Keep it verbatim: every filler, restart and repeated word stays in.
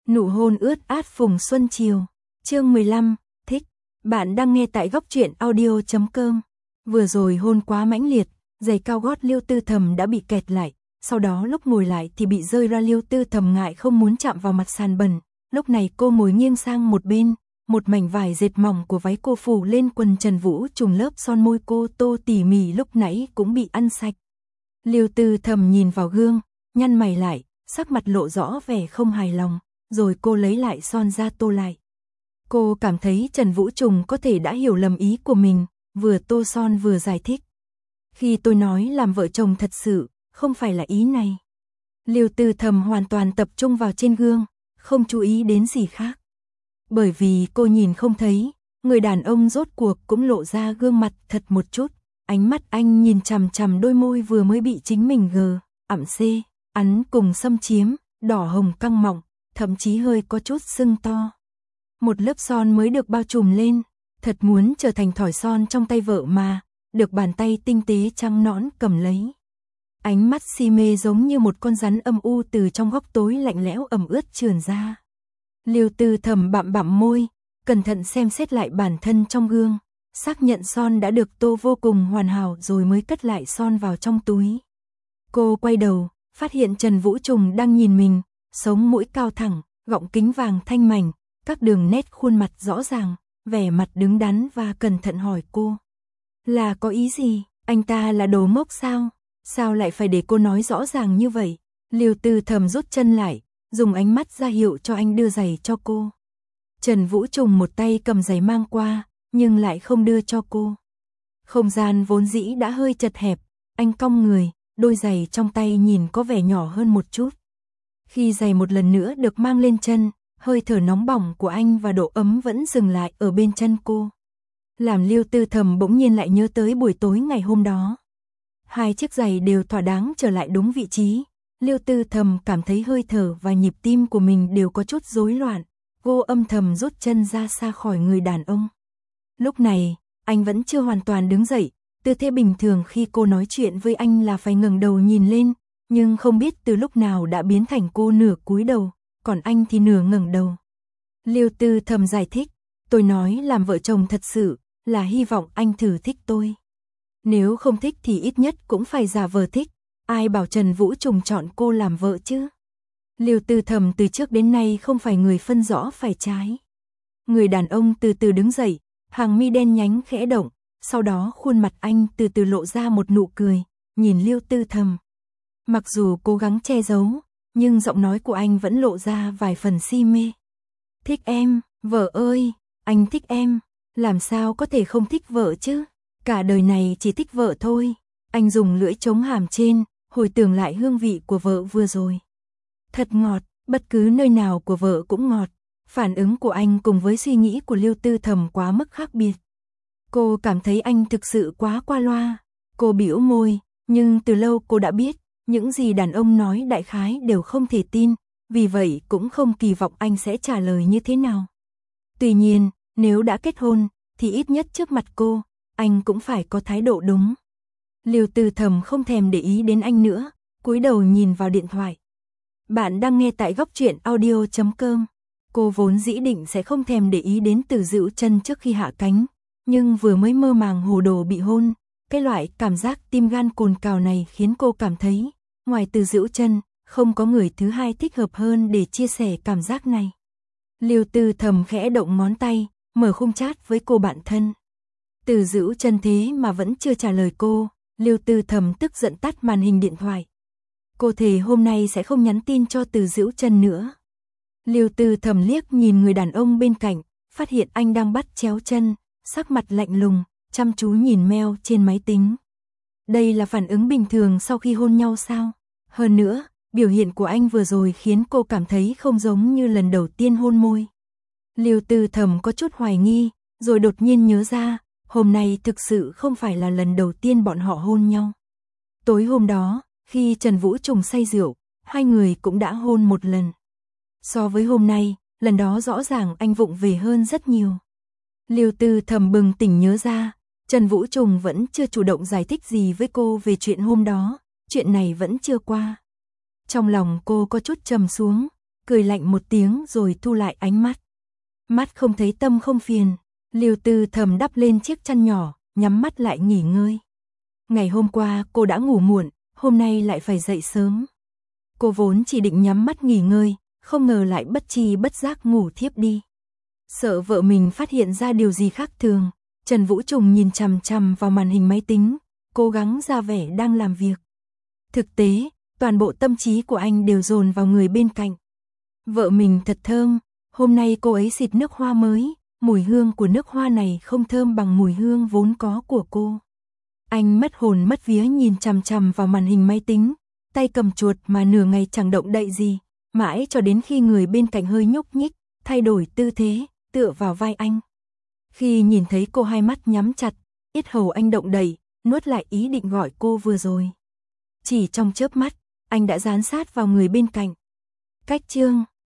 Nụ hôn ướt át phùng xuân chiều. Chương mười lăm, thích. Bạn đang nghe tại góc truyện audio chấm com. Vừa rồi hôn quá mãnh liệt, giày cao gót Liêu Tư Thầm đã bị kẹt lại, sau đó lúc ngồi lại thì bị rơi ra. Liêu Tư Thầm ngại không muốn chạm vào mặt sàn bẩn, lúc này cô ngồi nghiêng sang một bên, một mảnh vải dệt mỏng của váy cô phủ lên quần Trần Vũ Trùng, lớp son môi cô tô tỉ mỉ lúc nãy cũng bị ăn sạch. Liêu Tư Thầm nhìn vào gương, nhăn mày lại, sắc mặt lộ rõ vẻ không hài lòng, rồi cô lấy lại son ra tô lại. Cô cảm thấy Trần Vũ Trùng có thể đã hiểu lầm ý của mình, vừa tô son vừa giải thích. Khi tôi nói làm vợ chồng thật sự, không phải là ý này. Liêu Tư Thầm hoàn toàn tập trung vào trên gương, không chú ý đến gì khác. Bởi vì cô nhìn không thấy, người đàn ông rốt cuộc cũng lộ ra gương mặt thật một chút. Ánh mắt anh nhìn chằm chằm đôi môi vừa mới bị chính mình gờ, ẵm xê, ắn cùng xâm chiếm, đỏ hồng căng mọng, thậm chí hơi có chút sưng to. Một lớp son mới được bao trùm lên, thật muốn trở thành thỏi son trong tay vợ mà, được bàn tay tinh tế trắng nõn cầm lấy. Ánh mắt si mê giống như một con rắn âm u từ trong góc tối lạnh lẽo ẩm ướt trườn ra. Liêu Tư Thầm bặm bặm môi, cẩn thận xem xét lại bản thân trong gương, xác nhận son đã được tô vô cùng hoàn hảo rồi mới cất lại son vào trong túi. Cô quay đầu, phát hiện Trần Vũ Trùng đang nhìn mình, sống mũi cao thẳng, gọng kính vàng thanh mảnh, các đường nét khuôn mặt rõ ràng, vẻ mặt đứng đắn và cẩn thận hỏi cô. Là có ý gì? Anh ta là đồ ngốc sao? Sao lại phải để cô nói rõ ràng như vậy? Liêu Tư Thầm rút chân lại, dùng ánh mắt ra hiệu cho anh đưa giày cho cô. Trần Vũ Trùng một tay cầm giày mang qua, nhưng lại không đưa cho cô. Không gian vốn dĩ đã hơi chật hẹp, anh cong người, đôi giày trong tay nhìn có vẻ nhỏ hơn một chút. Khi giày một lần nữa được mang lên chân, hơi thở nóng bỏng của anh và độ ấm vẫn dừng lại ở bên chân cô. Làm Liêu Tư Thầm bỗng nhiên lại nhớ tới buổi tối ngày hôm đó. Hai chiếc giày đều thỏa đáng trở lại đúng vị trí. Liêu Tư Thầm cảm thấy hơi thở và nhịp tim của mình đều có chút rối loạn. Cô âm thầm rút chân ra xa khỏi người đàn ông. Lúc này, anh vẫn chưa hoàn toàn đứng dậy. Tư thế bình thường khi cô nói chuyện với anh là phải ngẩng đầu nhìn lên, nhưng không biết từ lúc nào đã biến thành cô nửa cúi đầu, còn anh thì nửa ngẩng đầu. Liêu Tư Thầm giải thích, tôi nói làm vợ chồng thật sự, là hy vọng anh thử thích tôi. Nếu không thích thì ít nhất cũng phải giả vờ thích, ai bảo Trần Vũ Trùng chọn cô làm vợ chứ. Liêu Tư Thầm từ trước đến nay không phải người phân rõ phải trái. Người đàn ông từ từ đứng dậy, hàng mi đen nhánh khẽ động, sau đó khuôn mặt anh từ từ lộ ra một nụ cười, nhìn Liêu Tư Thầm. Mặc dù cố gắng che giấu, nhưng giọng nói của anh vẫn lộ ra vài phần si mê. Thích em, vợ ơi, anh thích em, làm sao có thể không thích vợ chứ, cả đời này chỉ thích vợ thôi. Anh dùng lưỡi chống hàm trên, hồi tưởng lại hương vị của vợ vừa rồi. Thật ngọt, bất cứ nơi nào của vợ cũng ngọt. Phản ứng của anh cùng với suy nghĩ của Liêu Tư Thầm quá mức khác biệt. Cô cảm thấy anh thực sự quá qua loa. Cô bĩu môi, nhưng từ lâu cô đã biết, những gì đàn ông nói đại khái đều không thể tin, vì vậy cũng không kỳ vọng anh sẽ trả lời như thế nào. Tuy nhiên, nếu đã kết hôn, thì ít nhất trước mặt cô, anh cũng phải có thái độ đúng. Liêu Tư Thầm không thèm để ý đến anh nữa, cúi đầu nhìn vào điện thoại. Bạn đang nghe tại góc truyện audio chấm com. Cô vốn dĩ định sẽ không thèm để ý đến Từ Dữu Chân trước khi hạ cánh, nhưng vừa mới mơ màng hồ đồ bị hôn, cái loại cảm giác tim gan cồn cào này khiến cô cảm thấy, ngoài Từ Dữu Chân, không có người thứ hai thích hợp hơn để chia sẻ cảm giác này. Liêu Tư Thầm khẽ động ngón tay, mở khung chat với cô bạn thân. Từ Dữu Chân thế mà vẫn chưa trả lời cô, Liêu Tư Thầm tức giận tắt màn hình điện thoại. Cô thề hôm nay sẽ không nhắn tin cho Từ Dữu Chân nữa. Liêu Tư Thầm liếc nhìn người đàn ông bên cạnh, phát hiện anh đang bắt chéo chân, sắc mặt lạnh lùng, chăm chú nhìn mail trên máy tính. Đây là phản ứng bình thường sau khi hôn nhau sao? Hơn nữa, biểu hiện của anh vừa rồi khiến cô cảm thấy không giống như lần đầu tiên hôn môi. Liêu Tư Thầm có chút hoài nghi, rồi đột nhiên nhớ ra, hôm nay thực sự không phải là lần đầu tiên bọn họ hôn nhau. Tối hôm đó, khi Trần Vũ Trùng say rượu, hai người cũng đã hôn một lần. So với hôm nay, lần đó rõ ràng anh vụng về hơn rất nhiều. Liêu Tư Thầm bừng tỉnh nhớ ra, Trần Vũ Trùng vẫn chưa chủ động giải thích gì với cô về chuyện hôm đó, chuyện này vẫn chưa qua. Trong lòng cô có chút trầm xuống, cười lạnh một tiếng rồi thu lại ánh mắt. Mắt không thấy tâm không phiền, Lưu Tư Thầm đắp lên chiếc chăn nhỏ, nhắm mắt lại nghỉ ngơi. Ngày hôm qua cô đã ngủ muộn, hôm nay lại phải dậy sớm. Cô vốn chỉ định nhắm mắt nghỉ ngơi, không ngờ lại bất tri bất giác ngủ thiếp đi. Sợ vợ mình phát hiện ra điều gì khác thường, Trần Vũ Trùng nhìn chằm chằm vào màn hình máy tính, cố gắng ra vẻ đang làm việc. Thực tế, toàn bộ tâm trí của anh đều dồn vào người bên cạnh. Vợ mình thật thơm, hôm nay cô ấy xịt nước hoa mới, mùi hương của nước hoa này không thơm bằng mùi hương vốn có của cô. Anh mất hồn mất vía nhìn chằm chằm vào màn hình máy tính, tay cầm chuột mà nửa ngày chẳng động đậy gì, mãi cho đến khi người bên cạnh hơi nhúc nhích, thay đổi tư thế, tựa vào vai anh. Khi nhìn thấy cô hai mắt nhắm chặt, yết hầu anh động đậy, nuốt lại ý định gọi cô vừa rồi. Chỉ trong chớp mắt, anh đã dán sát vào người bên cạnh. Cách chương